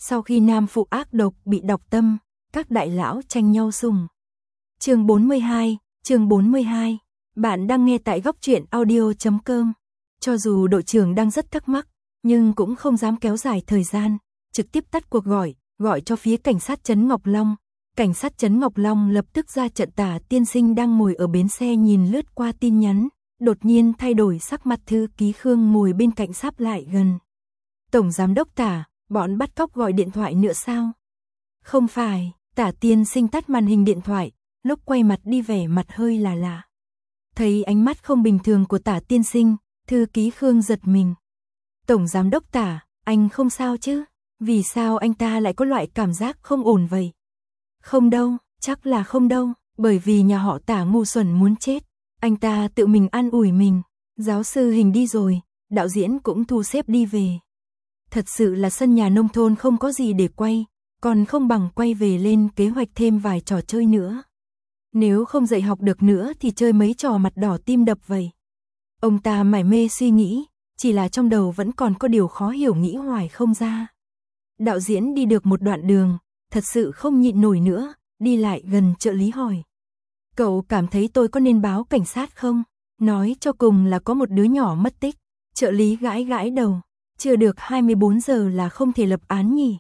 Sau khi nam phụ ác độc bị độc tâm, các đại lão tranh nhau sủng. Chương 42. Bạn đang nghe tại góc truyện audio.com. Cho dù đội trưởng đang rất thắc mắc, nhưng cũng không dám kéo dài thời gian, trực tiếp tắt cuộc gọi cho phía cảnh sát trấn Ngọc Long. Cảnh sát trấn Ngọc Long lập tức ra trận. Tả tiên sinh đang ngồi ở bến xe nhìn lướt qua tin nhắn, đột nhiên thay đổi sắc mặt. Thư ký Khương ngồi bên cạnh sáp lại gần. Tổng giám đốc Tả, bọn bắt cóc gọi điện thoại nữa sao? Không phải. Tả tiên sinh tắt màn hình điện thoại, lúc quay mặt đi vẻ mặt hơi là lạ. Thấy ánh mắt không bình thường của Tả tiên sinh, thư ký Khương giật mình. Tổng giám đốc Tả, anh không sao chứ? Vì sao anh ta lại có loại cảm giác không ổn vậy? Không đâu, chắc là không đâu, bởi vì nhà họ Tả ngu xuẩn muốn chết. Anh ta tự mình an ủi mình. Giáo sư Hình đi rồi, đạo diễn cũng thu xếp đi về. Thật sự là sân nhà nông thôn không có gì để quay, còn không bằng quay về lên kế hoạch thêm vài trò chơi nữa. Nếu không dạy học được nữa thì chơi mấy trò mặt đỏ tim đập vậy. Ông ta mải mê suy nghĩ, chỉ là trong đầu vẫn còn có điều khó hiểu nghĩ hoài không ra. Đạo diễn đi được một đoạn đường, thật sự không nhịn nổi nữa, đi lại gần trợ lý hỏi. Cậu cảm thấy tôi có nên báo cảnh sát không? Nói cho cùng là có một đứa nhỏ mất tích. Trợ lý gãi đầu, chưa được 24 giờ là không thể lập án nhỉ?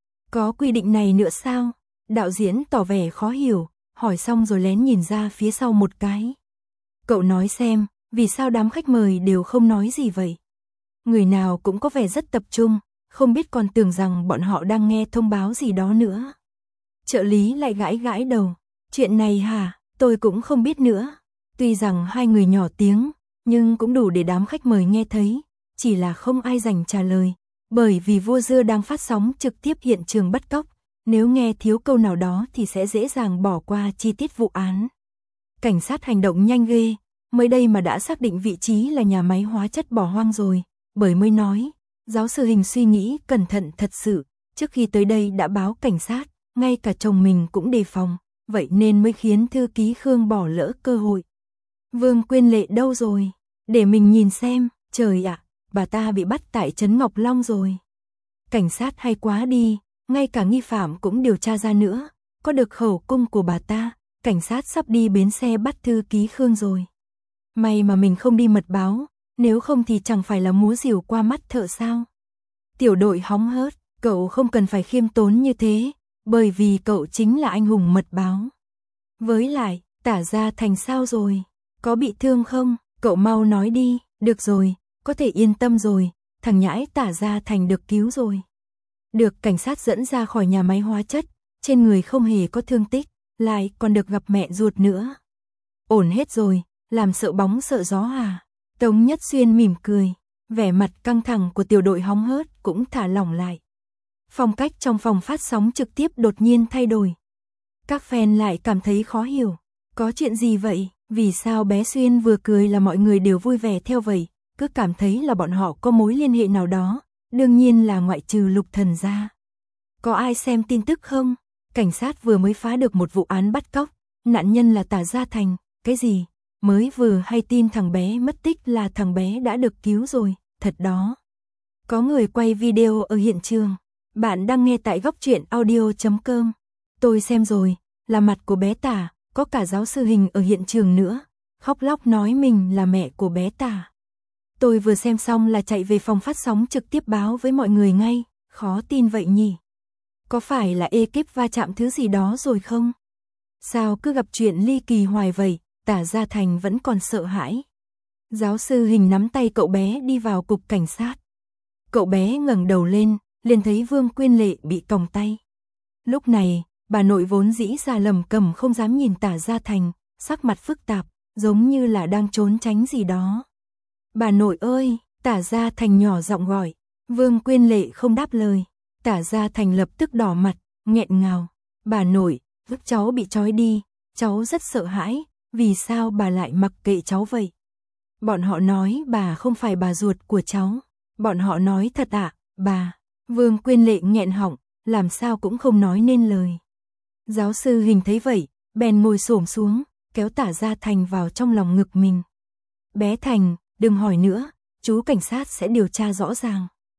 Có quy định này nữa sao? Đạo diễn tỏ vẻ khó hiểu, hỏi xong rồi lén nhìn ra phía sau một cái. Cậu nói xem, vì sao đám khách mời đều không nói gì vậy? Người nào cũng có vẻ rất tập trung, không biết còn tưởng rằng bọn họ đang nghe thông báo gì đó nữa. Trợ lý lại gãi đầu, chuyện này hả, tôi cũng không biết nữa. Tuy rằng hai người nhỏ tiếng, nhưng cũng đủ để đám khách mời nghe thấy, chỉ là không ai rảnh trả lời. Bởi vì Vua Dưa đang phát sóng trực tiếp hiện trường bắt cóc, nếu nghe thiếu câu nào đó thì sẽ dễ dàng bỏ qua chi tiết vụ án. Cảnh sát hành động nhanh ghê, mới đây mà đã xác định vị trí là nhà máy hóa chất bỏ hoang rồi, bởi mới nói, giáo sư Hình suy nghĩ cẩn thận thật sự, trước khi tới đây đã báo cảnh sát, ngay cả chồng mình cũng đề phòng, vậy nên mới khiến thư ký Khương bỏ lỡ cơ hội. Vương Quyên Lệ đâu rồi? Để mình nhìn xem, trời ạ, bà ta bị bắt tại trấn Ngọc Long rồi. Cảnh sát hay quá đi, ngay cả nghi phạm cũng điều tra ra nữa, có được khẩu cung của bà ta, cảnh sát sắp đi bến xe bắt thư ký Khương rồi. May mà mình không đi mật báo, nếu không thì chẳng phải là múa rìu qua mắt thợ sao. Tiểu đội hóng hớt, cậu không cần phải khiêm tốn như thế, bởi vì cậu chính là anh hùng mật báo. Với lại, Tả Gia Thành sao rồi? Có bị thương không? Cậu mau nói đi, được rồi, có thể yên tâm rồi, thằng nhãi Tả Gia Thành được cứu rồi. Được cảnh sát dẫn ra khỏi nhà máy hóa chất, trên người không hề có thương tích, lại còn được gặp mẹ ruột nữa. Ổn hết rồi, làm sợ bóng sợ gió à? Tống Nhất Xuyên mỉm cười, vẻ mặt căng thẳng của tiểu đội hóng hớt cũng thả lỏng lại. Phong cách trong phòng phát sóng trực tiếp đột nhiên thay đổi. Các fan lại cảm thấy khó hiểu, có chuyện gì vậy? Vì sao bé Xuyên vừa cười là mọi người đều vui vẻ theo vậy, cứ cảm thấy là bọn họ có mối liên hệ nào đó, đương nhiên là ngoại trừ Lục Thần ra. Có ai xem tin tức không? Cảnh sát vừa mới phá được một vụ án bắt cóc, nạn nhân là Tả Gia Thành, cái gì? Mới vừa hay tin thằng bé mất tích là thằng bé đã được cứu rồi, thật đó. Có người quay video ở hiện trường, bạn đang nghe tại góc truyện audio.com. Tôi xem rồi, là mặt của bé Tả, có cả giáo sư Hình ở hiện trường nữa, khóc lóc nói mình là mẹ của bé Tả. Tôi vừa xem xong là chạy về phòng phát sóng trực tiếp báo với mọi người ngay, khó tin vậy nhỉ? Có phải là ekip va chạm thứ gì đó rồi không? Sao cứ gặp chuyện ly kỳ hoài vậy, Tả Gia Thành vẫn còn sợ hãi. Giáo sư Hình nắm tay cậu bé đi vào cục cảnh sát. Cậu bé ngẩng đầu lên, liền thấy Vương Quyên Lệ bị còng tay. Lúc này, bà nội vốn dĩ già lầm cầm không dám nhìn Tả Gia Thành, sắc mặt phức tạp, giống như là đang trốn tránh gì đó. Bà nội ơi, Tả Gia Thành nhỏ giọng gọi. Vương Quyên Lệ không đáp lời. Tả Gia Thành lập tức đỏ mặt, nghẹn ngào. Bà nội, lúc cháu bị trói đi, cháu rất sợ hãi, vì sao bà lại mặc kệ cháu vậy? Bọn họ nói bà không phải bà ruột của cháu. Bọn họ nói thật ạ, bà. Vương Quyên Lệ nghẹn họng, làm sao cũng không nói nên lời. Giáo sư Hình thấy vậy, bèn ngồi xổm xuống, kéo Tả Gia Thành vào trong lòng ngực mình. Bé Thành, đừng hỏi nữa, chú cảnh sát sẽ điều tra rõ ràng.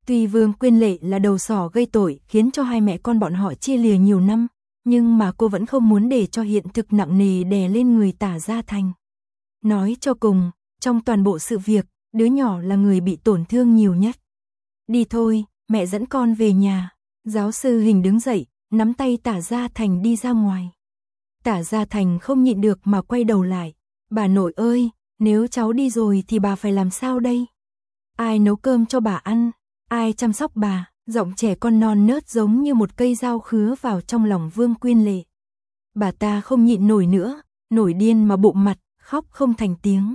Tuy Vương Quyên Lệ là đầu sỏ gây tội khiến cho hai mẹ con bọn họ chia lìa nhiều năm, nhưng mà cô vẫn không muốn để cho hiện thực nặng nề đè lên người Tả Gia Thành. Nói cho cùng, trong toàn bộ sự việc, đứa nhỏ là người bị tổn thương nhiều nhất. Đi thôi, mẹ dẫn con về nhà. Giáo sư Hình đứng dậy, nắm tay Tả Gia Thành đi ra ngoài. Tả Gia Thành không nhịn được mà quay đầu lại. Bà nội ơi, nếu cháu đi rồi thì bà phải làm sao đây? Ai nấu cơm cho bà ăn? Ai chăm sóc bà? Giọng trẻ con non nớt giống như một cây dao khứa vào trong lòng Vương Quyên Lệ. Bà ta không nhịn nổi nữa, nổi điên mà bụng mặt, khóc không thành tiếng.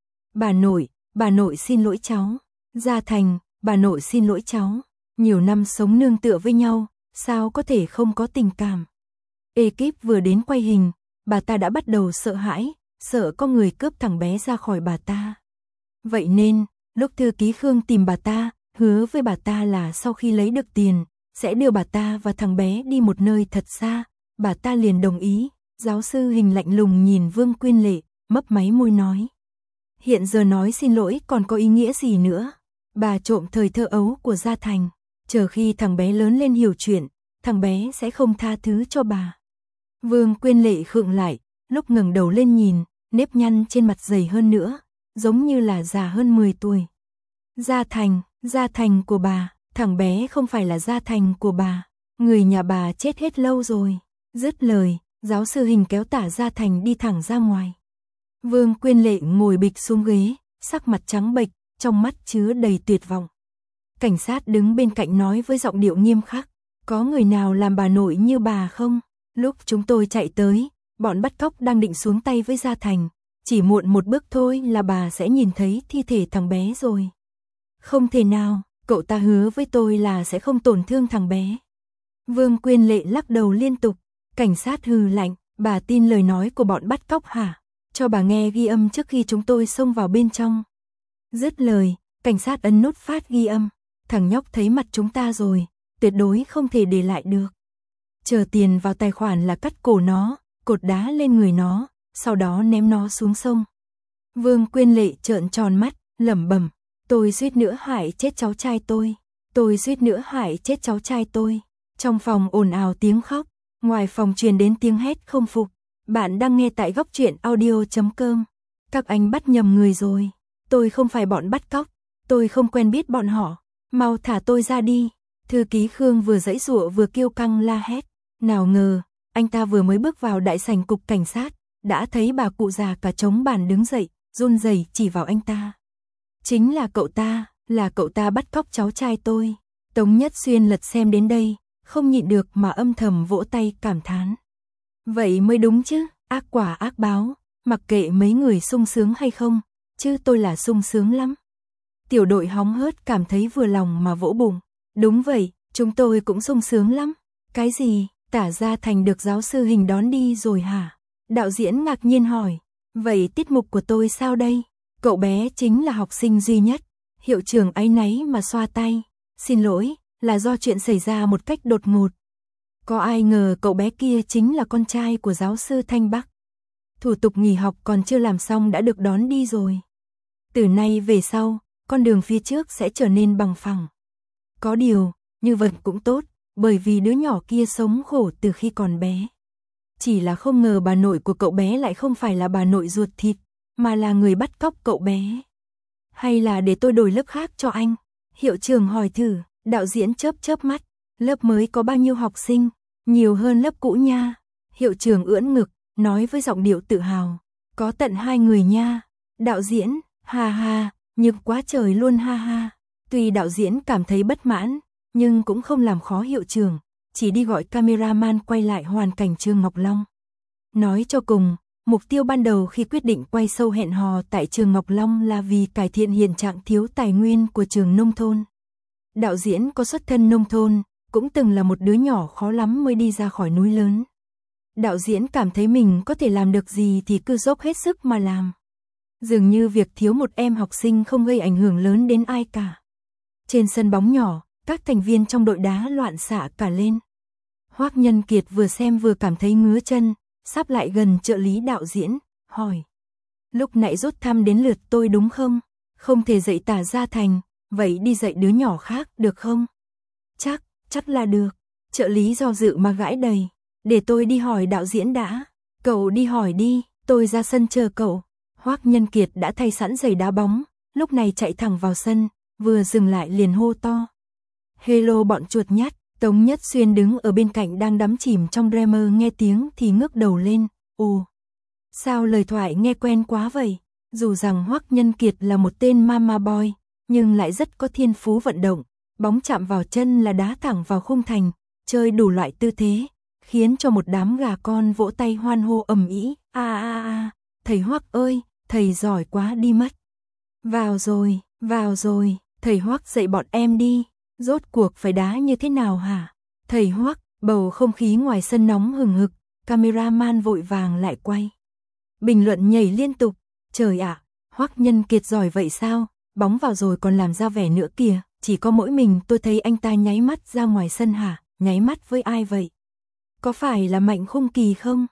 Bà nội xin lỗi cháu. Gia Thành, bà nội xin lỗi cháu. Nhiều năm sống nương tựa với nhau, sao có thể không có tình cảm. Ekip vừa đến quay hình, bà ta đã bắt đầu sợ hãi, sợ có người cướp thằng bé ra khỏi bà ta. Vậy nên, lúc thư ký Khương tìm bà ta, hứa với bà ta là sau khi lấy được tiền, sẽ đưa bà ta và thằng bé đi một nơi thật xa, bà ta liền đồng ý. Giáo sư Hình lạnh lùng nhìn Vương Quyên Lệ, mấp máy môi nói. Hiện giờ nói xin lỗi còn có ý nghĩa gì nữa? Bà trộm thời thơ ấu của Gia Thành, chờ khi thằng bé lớn lên hiểu chuyện, thằng bé sẽ không tha thứ cho bà. Vương Quyên Lệ khựng lại, lúc ngẩng đầu lên nhìn, nếp nhăn trên mặt dày hơn nữa, giống như là già hơn 10 tuổi. Gia Thành của bà, thằng bé không phải là Gia Thành của bà, người nhà bà chết hết lâu rồi. Dứt lời, giáo sư Hình kéo Tả Gia Thành đi thẳng ra ngoài. Vương Quyên Lệ ngồi bịch xuống ghế, sắc mặt trắng bệch, trong mắt chứa đầy tuyệt vọng. Cảnh sát đứng bên cạnh nói với giọng điệu nghiêm khắc, có người nào làm bà nội như bà không? Lúc chúng tôi chạy tới, bọn bắt cóc đang định xuống tay với Gia Thành, chỉ muộn một bước thôi là bà sẽ nhìn thấy thi thể thằng bé rồi. Không thể nào, cậu ta hứa với tôi là sẽ không tổn thương thằng bé. Vương Quyên Lệ lắc đầu liên tục, cảnh sát hừ lạnh, bà tin lời nói của bọn bắt cóc hả? Cho bà nghe ghi âm trước khi chúng tôi xông vào bên trong. Dứt lời, cảnh sát ấn nút phát ghi âm, thằng nhóc thấy mặt chúng ta rồi, tuyệt đối không thể để lại được. Chờ tiền vào tài khoản là cắt cổ nó, cột đá lên người nó, sau đó ném nó xuống sông. Vương Quyên Lệ trợn tròn mắt, lẩm bẩm, tôi suýt nữa hại chết cháu trai tôi. Tôi suýt nữa hại chết cháu trai tôi. Trong phòng ồn ào tiếng khóc, ngoài phòng truyền đến tiếng hét không phục. Bạn đang nghe tại Góc Truyện Audio.com. Các anh bắt nhầm người rồi. Tôi không phải bọn bắt cóc. Tôi không quen biết bọn họ. Mau thả tôi ra đi. Thư ký Khương vừa giãy giụa vừa kêu căng la hét. Nào ngờ, anh ta vừa mới bước vào đại sảnh cục cảnh sát, đã thấy bà cụ già cả trống bàn đứng dậy, run rẩy chỉ vào anh ta. Chính là cậu ta bắt cóc cháu trai tôi. Tống Nhất Xuyên lật xem đến đây, không nhịn được mà âm thầm vỗ tay cảm thán. Vậy mới đúng chứ, ác quả ác báo, mặc kệ mấy người sung sướng hay không, chứ tôi là sung sướng lắm. Tiểu đội hóng hớt cảm thấy vừa lòng mà vỗ bụng. Đúng vậy, chúng tôi cũng sung sướng lắm. Cái gì, Tả Gia Thành được giáo sư Hình đón đi rồi hả? Đạo diễn ngạc nhiên hỏi. Vậy tiết mục của tôi sao đây? Cậu bé chính là học sinh duy nhất. Hiệu trưởng áy náy mà xoa tay. Xin lỗi, là do chuyện xảy ra một cách đột ngột. Có ai ngờ cậu bé kia chính là con trai của giáo sư Thanh Bắc. Thủ tục nghỉ học còn chưa làm xong đã được đón đi rồi. Từ nay về sau, con đường phía trước sẽ trở nên bằng phẳng. Có điều, như vậy cũng tốt, bởi vì đứa nhỏ kia sống khổ từ khi còn bé. Chỉ là không ngờ bà nội của cậu bé lại không phải là bà nội ruột thịt, mà là người bắt cóc cậu bé. Hay là để tôi đổi lớp khác cho anh? Hiệu trưởng hỏi thử, đạo diễn chớp mắt, lớp mới có bao nhiêu học sinh? Nhiều hơn lớp cũ nha. Hiệu trưởng ưỡn ngực, nói với giọng điệu tự hào, có tận 2 người nha. Đạo diễn, ha ha, nhược quá trời luôn ha ha. Tuy đạo diễn cảm thấy bất mãn, nhưng cũng không làm khó hiệu trưởng, chỉ đi gọi cameraman quay lại hoàn cảnh trường Ngọc Long. Nói cho cùng, mục tiêu ban đầu khi quyết định quay show hẹn hò tại trường Ngọc Long là vì cải thiện hiện trạng thiếu tài nguyên của trường nông thôn. Đạo diễn có xuất thân nông thôn, cũng từng là một đứa nhỏ khó lắm mới đi ra khỏi núi lớn. Đạo diễn cảm thấy mình có thể làm được gì thì cứ dốc hết sức mà làm. Dường như việc thiếu một em học sinh không gây ảnh hưởng lớn đến ai cả. Trên sân bóng nhỏ, các thành viên trong đội đá loạn xạ cả lên. Hoắc Nhân Kiệt vừa xem vừa cảm thấy ngứa chân, sắp lại gần trợ lý đạo diễn, hỏi. Lúc nãy rút thăm đến lượt tôi đúng không? Không thể dạy Tả Gia Thành, vậy đi dạy đứa nhỏ khác được không? Chắc là được. Trợ lý do dự mà gãi đầy. Để tôi đi hỏi đạo diễn đã. Cậu đi hỏi đi, tôi ra sân chờ cậu. Hoắc Nhân Kiệt đã thay sẵn giày đá bóng, lúc này chạy thẳng vào sân, vừa dừng lại liền hô to. Hello bọn chuột nhắt. Tống Nhất Xuyên đứng ở bên cạnh đang đắm chìm trong Dreamer nghe tiếng thì ngước đầu lên. Ồ, sao lời thoại nghe quen quá vậy? Dù rằng Hoắc Nhân Kiệt là một tên mama boy, nhưng lại rất có thiên phú vận động. Bóng chạm vào chân là đá thẳng vào khung thành, chơi đủ loại tư thế, khiến cho một đám gà con vỗ tay hoan hô ầm ĩ. Thầy Hoắc ơi, thầy giỏi quá đi mất. Vào rồi, thầy Hoắc dạy bọn em đi. Rốt cuộc phải đá như thế nào hả? Thầy Hoắc, bầu không khí ngoài sân nóng hừng hực, cameraman vội vàng lại quay. Bình luận nhảy liên tục, trời ạ, Hoắc Nhân Kiệt giỏi vậy sao? Bóng vào rồi còn làm ra vẻ nữa kìa, chỉ có mỗi mình tôi thấy anh ta nháy mắt ra ngoài sân hả? Nháy mắt với ai vậy? Có phải là Mạnh Khung Kỳ không?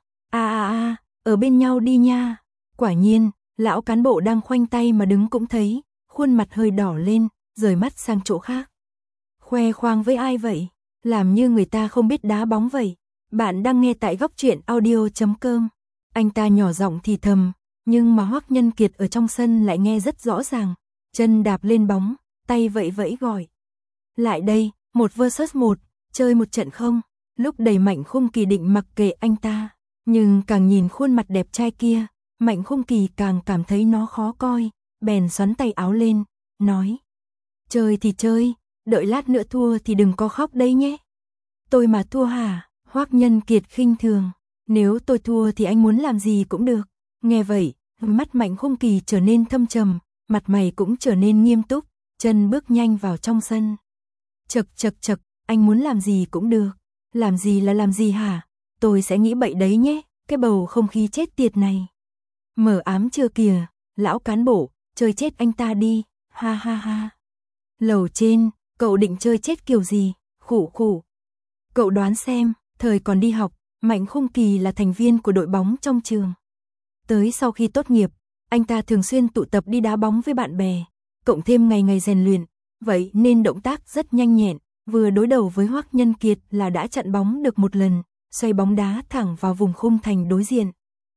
Ở bên nhau đi nha. Quả nhiên, lão cán bộ đang khoanh tay mà đứng cũng thấy, khuôn mặt hơi đỏ lên, rời mắt sang chỗ khác. Khoe khoang với ai vậy? Làm như người ta không biết đá bóng vậy. Bạn đang nghe tại góc truyện audio.com. Anh ta nhỏ giọng thì thầm, nhưng mà Hoắc Nhân Kiệt ở trong sân lại nghe rất rõ ràng. Chân đạp lên bóng, tay vẫy vẫy gọi. Lại đây, 1 vs 1, chơi một trận không? Lúc đầy Mạnh Khung Kỳ định mặc kệ anh ta, nhưng càng nhìn khuôn mặt đẹp trai kia, Mạnh Khung Kỳ càng cảm thấy nó khó coi, bèn xoắn tay áo lên, nói. Chơi thì chơi, đợi lát nữa thua thì đừng có khóc đấy nhé. Tôi mà thua hả? Hoắc Nhân Kiệt khinh thường. Nếu tôi thua thì anh muốn làm gì cũng được. Nghe vậy, mắt Mạnh Khung Kỳ trở nên thâm trầm, mặt mày cũng trở nên nghiêm túc, chân bước nhanh vào trong sân. Chậc, anh muốn làm gì cũng được. Làm gì là làm gì hả? Tôi sẽ nghĩ bậy đấy nhé, cái bầu không khí chết tiệt này. Mở ám chưa kìa, lão cán bộ, chơi chết anh ta đi, ha. Lầu trên, cậu định chơi chết kiểu gì? Khủ. Cậu đoán xem, thời còn đi học, Mạnh Khung Kỳ là thành viên của đội bóng trong trường. Tới sau khi tốt nghiệp, anh ta thường xuyên tụ tập đi đá bóng với bạn bè, cộng thêm ngày rèn luyện, vậy nên động tác rất nhanh nhẹn, vừa đối đầu với Hoắc Nhân Kiệt là đã chặn bóng được một lần, xoay bóng đá thẳng vào vùng khung thành đối diện.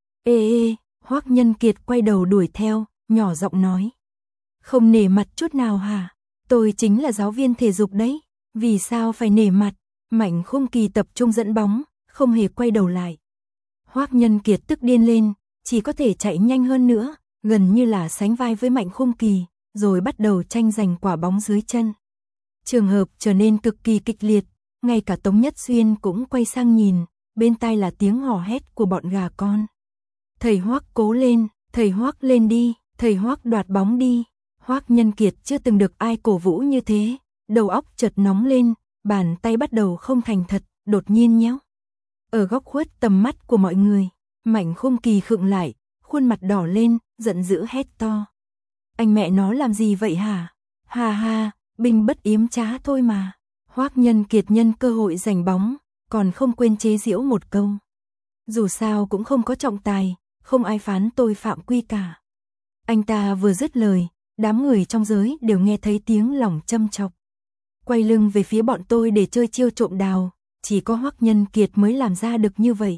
Ê, Hoắc Nhân Kiệt quay đầu đuổi theo, nhỏ giọng nói. Không nể mặt chút nào hả? Tôi chính là giáo viên thể dục đấy, vì sao phải nể mặt? Mạnh Khung Kỳ tập trung dẫn bóng, không hề quay đầu lại. Hoắc Nhân Kiệt tức điên lên, chỉ có thể chạy nhanh hơn nữa, gần như là sánh vai với Mạnh Khung Kỳ, rồi bắt đầu tranh giành quả bóng dưới chân. Trường hợp trở nên cực kỳ kịch liệt, ngay cả Tống Nhất Xuyên cũng quay sang nhìn, bên tai là tiếng hò hét của bọn gà con. Thầy Hoắc cố lên, thầy Hoắc lên đi, thầy Hoắc đoạt bóng đi. Hoắc Nhân Kiệt chưa từng được ai cổ vũ như thế, đầu óc chợt nóng lên, bàn tay bắt đầu không thành thật, đột nhiên nhéo. Ở góc khuất tầm mắt của mọi người, Mạnh Khung Kỳ khựng lại, khuôn mặt đỏ lên, giận dữ hét to. Anh mẹ nó làm gì vậy hả? Ha, binh bất yếm trá thôi mà. Hoắc Nhân Kiệt nhân cơ hội giành bóng, còn không quên chế giễu một câu. Dù sao cũng không có trọng tài, không ai phán tôi phạm quy cả. Anh ta vừa dứt lời, đám người trong giới đều nghe thấy tiếng lòng châm chọc. Quay lưng về phía bọn tôi để chơi chiêu trộm đào, chỉ có Hoắc Nhân Kiệt mới làm ra được như vậy.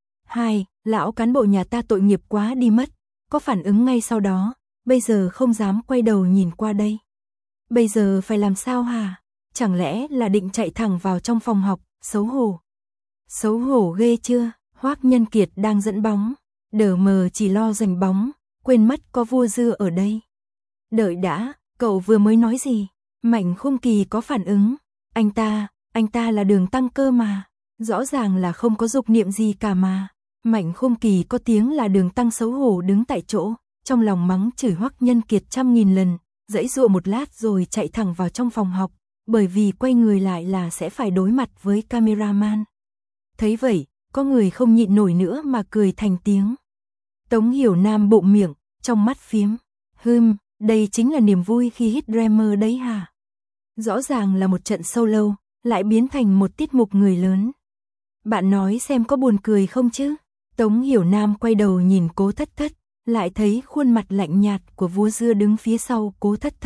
Lão cán bộ nhà ta tội nghiệp quá đi mất, có phản ứng ngay sau đó, bây giờ không dám quay đầu nhìn qua đây. Bây giờ phải làm sao hả? Chẳng lẽ là định chạy thẳng vào trong phòng học, xấu hổ. Xấu hổ ghê chưa? Hoắc Nhân Kiệt đang dẫn bóng, đờ mờ chỉ lo giành bóng, quên mất có vua dưa ở đây. Đợi đã, cậu vừa mới nói gì? Mạnh Khung Kỳ có phản ứng. Anh ta là Đường Tăng cơ mà. Rõ ràng là không có dục niệm gì cả mà. Mạnh Khung Kỳ có tiếng là Đường Tăng xấu hổ đứng tại chỗ, trong lòng mắng chửi Hoắc Nhân Kiệt 100.000 lần, giãy giụa một lát rồi chạy thẳng vào trong phòng học, bởi vì quay người lại là sẽ phải đối mặt với cameraman. Thấy vậy, có người không nhịn nổi nữa mà cười thành tiếng. Tống Hiểu Nam bụng miệng, trong mắt phiếm. Đây chính là niềm vui khi hit Dreamer đấy hả? Rõ ràng là một trận solo, lại biến thành một tiết mục người lớn. Bạn nói xem có buồn cười không chứ? Tống Hiểu Nam quay đầu nhìn Cố Thất Thất, lại thấy khuôn mặt lạnh nhạt của vua dưa đứng phía sau Cố Thất Thất,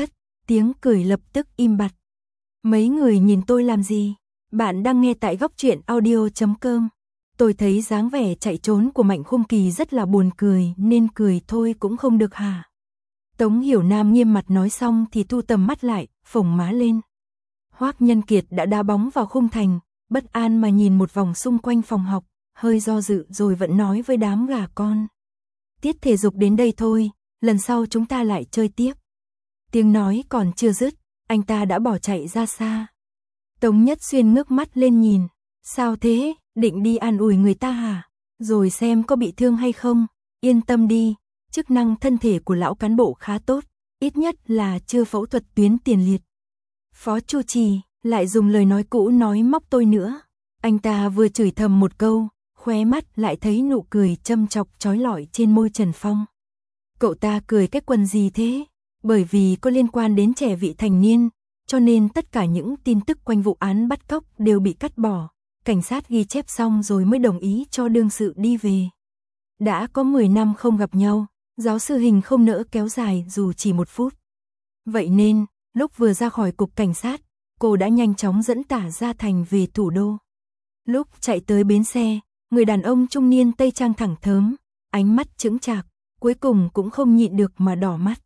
tiếng cười lập tức im bặt. Mấy người nhìn tôi làm gì? Bạn đang nghe tại góc truyện audio.com. Tôi thấy dáng vẻ chạy trốn của Mạnh Khung Kỳ rất là buồn cười nên cười thôi cũng không được hả? Tống Hiểu Nam nghiêm mặt nói xong thì thu tầm mắt lại, phồng má lên. Hoắc Nhân Kiệt đã đá bóng vào khung thành, bất an mà nhìn một vòng xung quanh phòng học, hơi do dự rồi vẫn nói với đám gà con. Tiết thể dục đến đây thôi, lần sau chúng ta lại chơi tiếp. Tiếng nói còn chưa dứt, anh ta đã bỏ chạy ra xa. Tống Nhất Xuyên ngước mắt lên nhìn. Sao thế, định đi an ủi người ta hả? Rồi xem có bị thương hay không? Yên tâm đi, chức năng thân thể của lão cán bộ khá tốt, ít nhất là chưa phẫu thuật tuyến tiền liệt. Phó Chu Trì lại dùng lời nói cũ nói móc tôi nữa. Anh ta vừa chửi thầm một câu, khóe mắt lại thấy nụ cười châm chọc chói lọi trên môi Trần Phong. Cậu ta cười cái quần gì thế? Bởi vì có liên quan đến trẻ vị thành niên, cho nên tất cả những tin tức quanh vụ án bắt cóc đều bị cắt bỏ. Cảnh sát ghi chép xong rồi mới đồng ý cho đương sự đi về. Đã có 10 năm không gặp nhau, giáo sư Hình không nỡ kéo dài dù chỉ 1 phút. Vậy nên, lúc vừa ra khỏi cục cảnh sát, cô đã nhanh chóng dẫn Tả Gia Thành về thủ đô. Lúc chạy tới bến xe, người đàn ông trung niên tây trang thẳng thớm, ánh mắt chững chạc, cuối cùng cũng không nhịn được mà đỏ mắt.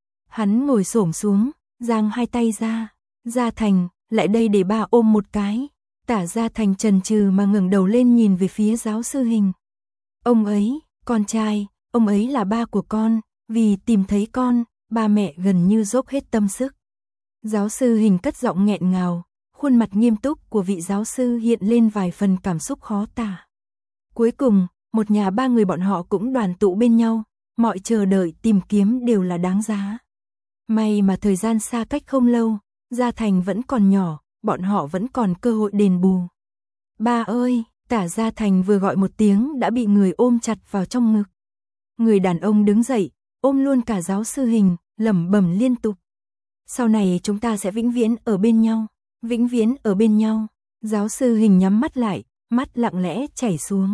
Hắn ngồi xổm xuống, giang hai tay ra. Gia Thành, lại đây để ba ôm một cái. Tả Gia Thành chần chừ mà ngẩng đầu lên nhìn về phía giáo sư Hình. Ông ấy, con trai, ông ấy là ba của con, vì tìm thấy con, ba mẹ gần như dốc hết tâm sức. Giáo sư Hình cất giọng nghẹn ngào, khuôn mặt nghiêm túc của vị giáo sư hiện lên vài phần cảm xúc khó tả. Cuối cùng, một nhà ba người bọn họ cũng đoàn tụ bên nhau, mọi chờ đợi tìm kiếm đều là đáng giá. May mà thời gian xa cách không lâu, Gia Thành vẫn còn nhỏ, bọn họ vẫn còn cơ hội đền bù. Ba ơi, Tả Gia Thành vừa gọi một tiếng đã bị người ôm chặt vào trong ngực. Người đàn ông đứng dậy, ôm luôn cả giáo sư Hình, lẩm bẩm liên tục. Sau này chúng ta sẽ vĩnh viễn ở bên nhau, vĩnh viễn ở bên nhau. Giáo sư Hình nhắm mắt lại, mắt lặng lẽ chảy xuống.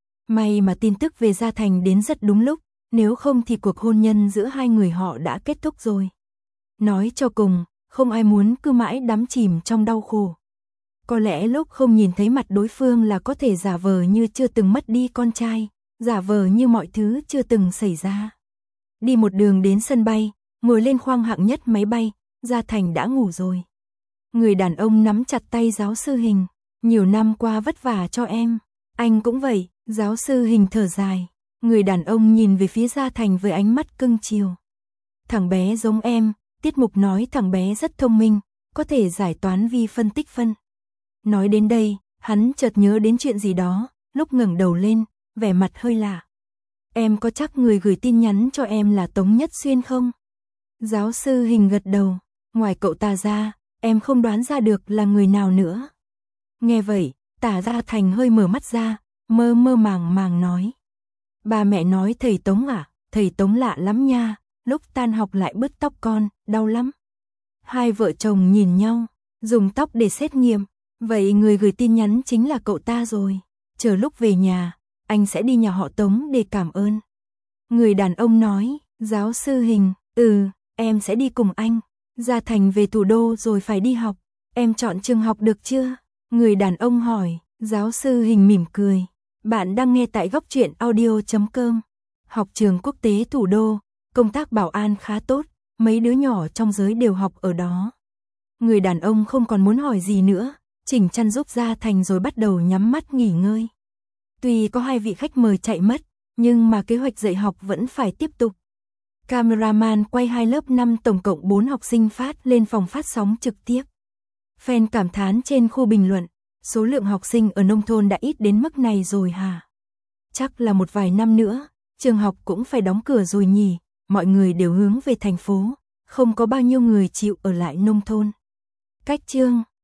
May mà tin tức về Gia Thành đến rất đúng lúc, nếu không thì cuộc hôn nhân giữa hai người họ đã kết thúc rồi. Nói cho cùng, không ai muốn cứ mãi đắm chìm trong đau khổ. Có lẽ lúc không nhìn thấy mặt đối phương là có thể giả vờ như chưa từng mất đi con trai, giả vờ như mọi thứ chưa từng xảy ra. Đi một đường đến sân bay, ngồi lên khoang hạng nhất máy bay, Gia Thành đã ngủ rồi. Người đàn ông nắm chặt tay giáo sư Hình. Nhiều năm qua vất vả cho em. Anh cũng vậy, giáo sư Hình thở dài. Người đàn ông nhìn về phía Gia Thành với ánh mắt cưng chiều. Thằng bé giống em, tiết mục nói thằng bé rất thông minh, có thể giải toán vi phân tích phân. Nói đến đây, hắn chợt nhớ đến chuyện gì đó, lúc ngẩng đầu lên, vẻ mặt hơi lạ. Em có chắc người gửi tin nhắn cho em là Tống Nhất Xuyên không? Giáo sư Hình gật đầu, ngoài cậu ta ra, em không đoán ra được là người nào nữa. Nghe vậy, Tả Gia Thành hơi mở mắt ra, mơ mơ màng màng nói. Ba mẹ nói thầy Tống à, thầy Tống lạ lắm nha, lúc tan học lại bứt tóc con, đau lắm. Hai vợ chồng nhìn nhau, dùng tóc để xét nghiệm, vậy người gửi tin nhắn chính là cậu ta rồi. Chờ lúc về nhà, anh sẽ đi nhà họ Tống để cảm ơn. Người đàn ông nói, giáo sư Hình, em sẽ đi cùng anh. Gia Thành về thủ đô rồi phải đi học, em chọn trường học được chưa? Người đàn ông hỏi, giáo sư Hình mỉm cười. Bạn đang nghe tại góc truyện audio.com. Học trường quốc tế thủ đô, công tác bảo an khá tốt, mấy đứa nhỏ trong giới đều học ở đó. Người đàn ông không còn muốn hỏi gì nữa, chỉnh chăn giúp Gia Thành rồi bắt đầu nhắm mắt nghỉ ngơi. Tuy có 2 vị khách mời chạy mất, nhưng mà kế hoạch dạy học vẫn phải tiếp tục. Cameraman quay 2 lớp 5 tổng cộng 4 học sinh phát lên phòng phát sóng trực tiếp. Fan cảm thán trên khu bình luận, số lượng học sinh ở nông thôn đã ít đến mức này rồi hả? Chắc là một vài năm nữa, trường học cũng phải đóng cửa rồi nhỉ, mọi người đều hướng về thành phố, không có bao nhiêu người chịu ở lại nông thôn. Cách chương